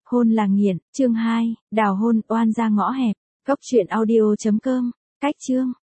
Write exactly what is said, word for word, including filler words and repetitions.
Hôn là nghiện, chương hai, đào hôn, oan ra ngõ hẹp. Góc truyện audio chấm com, cách chương.